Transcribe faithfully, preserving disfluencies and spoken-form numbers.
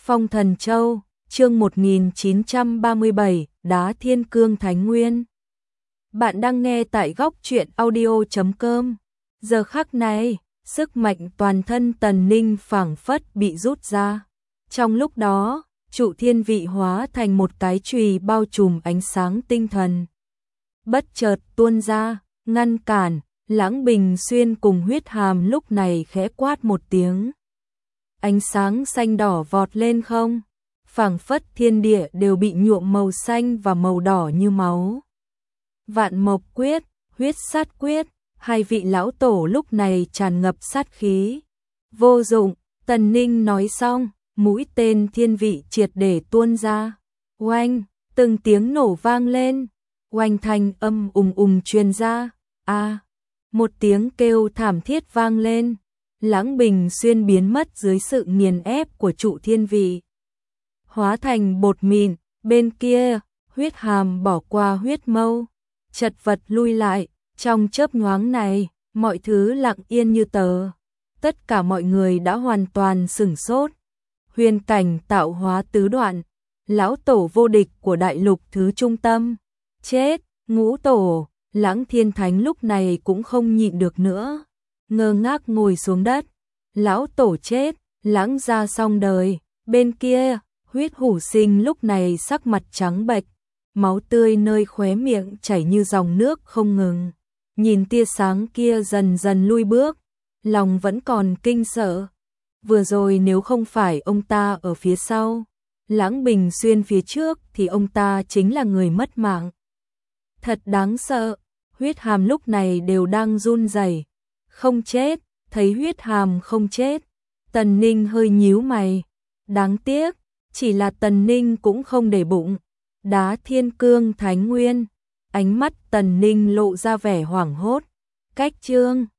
Phong Thần Châu, chương một nghìn chín trăm ba mươi bảy, Đá Thiên Cương Thánh Nguyên. Bạn đang nghe tại góc truyện audio chấm com. Giờ khắc này, sức mạnh toàn thân Tần Ninh phảng phất bị rút ra. Trong lúc đó, trụ thiên vị hóa thành một cái chùy bao trùm ánh sáng tinh thần. Bất chợt tuôn ra, ngăn cản, Lãng Bình Xuyên cùng Huyết Hàm lúc này khẽ quát một tiếng. Ánh sáng xanh đỏ vọt lên không, phảng phất thiên địa đều bị nhuộm màu xanh và màu đỏ như máu. Vạn Mộc Quyết, Huyết Sát Quyết, hai vị lão tổ lúc này tràn ngập sát khí. Vô dụng, Tần Ninh nói xong, mũi tên thiên vị triệt để tuôn ra. Oanh, từng tiếng nổ vang lên, oanh thanh âm ùng ùng truyền ra. A, một tiếng kêu thảm thiết vang lên. Lãng Bình Xuyên biến mất dưới sự nghiền ép của trụ thiên vị, hóa thành bột mịn. Bên kia, Huyết Hàm bỏ qua huyết mâu, chật vật lui lại. Trong chớp nhoáng này, mọi thứ lặng yên như tờ. Tất cả mọi người đã hoàn toàn sửng sốt. Huyền cảnh tạo hóa tứ đoạn, lão tổ vô địch của đại lục thứ trung tâm chết. Ngũ tổ, Lãng Thiên Thánh lúc này cũng không nhịn được nữa, ngơ ngác ngồi xuống đất. Lão tổ chết, Lãng gia xong đời. Bên kia, Huyết Hủ Sinh lúc này sắc mặt trắng bệch, máu tươi nơi khóe miệng chảy như dòng nước không ngừng. Nhìn tia sáng kia dần dần lui bước, lòng vẫn còn kinh sợ. Vừa rồi nếu không phải ông ta ở phía sau, Lãng Bình Xuyên phía trước, thì ông ta chính là người mất mạng. Thật đáng sợ. Huyết Hàm lúc này đều đang run rẩy. Không chết. Thấy Huyết Hàm không chết, Tần Ninh hơi nhíu mày. Đáng tiếc, chỉ là Tần Ninh cũng không để bụng. Đá Thiên Cương Thánh Nguyên. Ánh mắt Tần Ninh lộ ra vẻ hoảng hốt. Cách chương